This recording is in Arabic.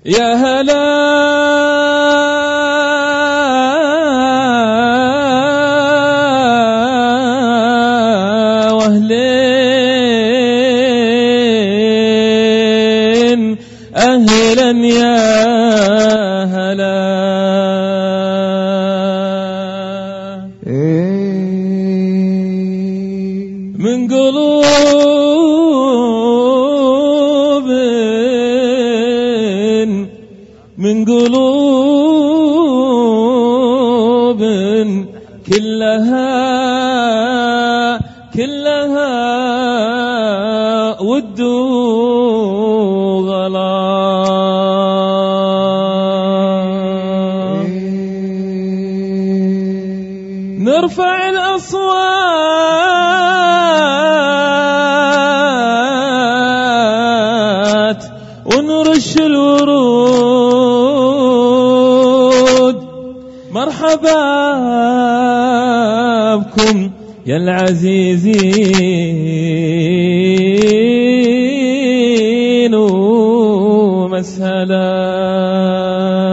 يا هلا واهلين أهلا يا هلا من قلوب كلها ود وغلا نرفع الأصوات ونرش الورود مرحبا بكم يا العزيزين ومسهلا